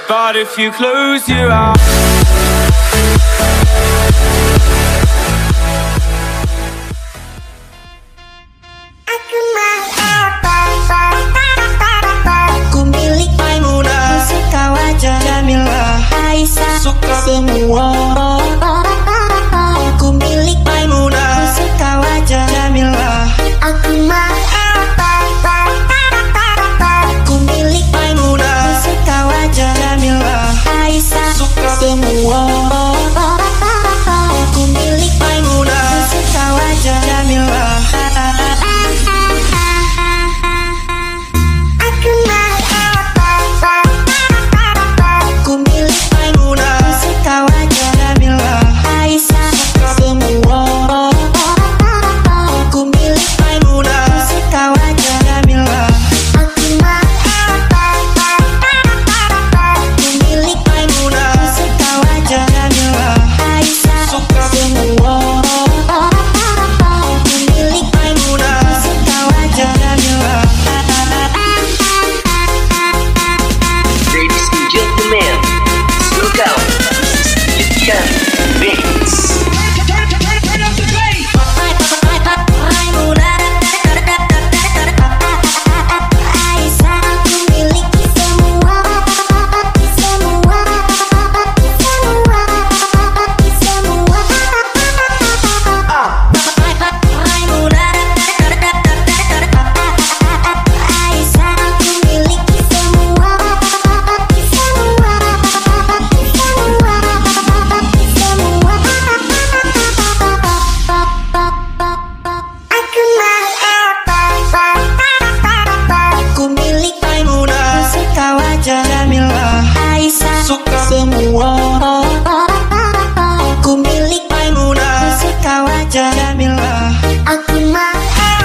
But if you close your eyes, ku milik Maimunah, suka wajah Jamilah, Aisyah, suka semua. Ku milik Maimunah, suka wajah Jamilah, aku mau ku milik Maimunah, suka wajah Jamilah, Aisyah, suka semua. Ku milik Maimunah, suka wajah Jamilah. Ku milik Maimunah, suka wajah Jamilah, Aisyah, suka semua. Ku milik Maimunah, suka wajah Jamilah. Ku milik Maimunah, suka wajah Jamilah, Aisyah, suka semua. Ku milik Maimunah, suka wajah Jamilah. Ladies and gentlemen, look out, Sebastian Beats. Ku milik Maimunah, suka wajah Jamilah, Aisyah, suka semua. Ku milik Maimunah, suka wajah Jamilah, aku mau.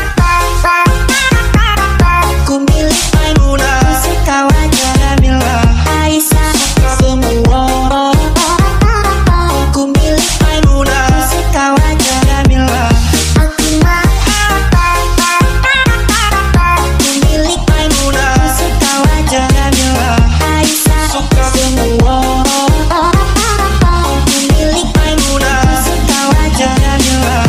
Ku milik Maimunah, suka wajah Jamilah, Aisyah, suka semua. Ku milik Maimunah, suka wajah Jamilah, aku mau. Ku milik Maimunah, suka wajah Jamilah, Aisyah, suka semua. Ku milik Maimunah, suka wajah Jamilah.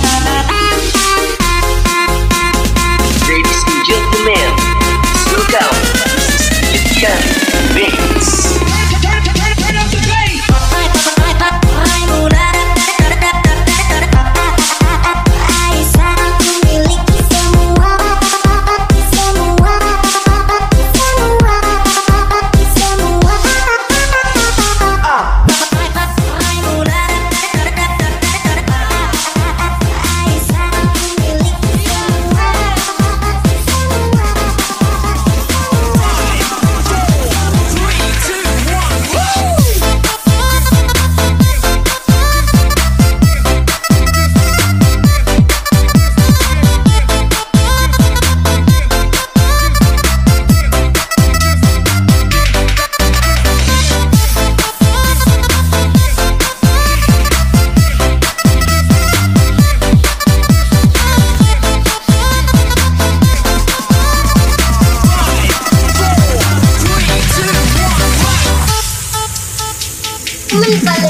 Ladies and gentlemen, look out, Sebastian Beats. Aisyah, aku miliki semua. Mental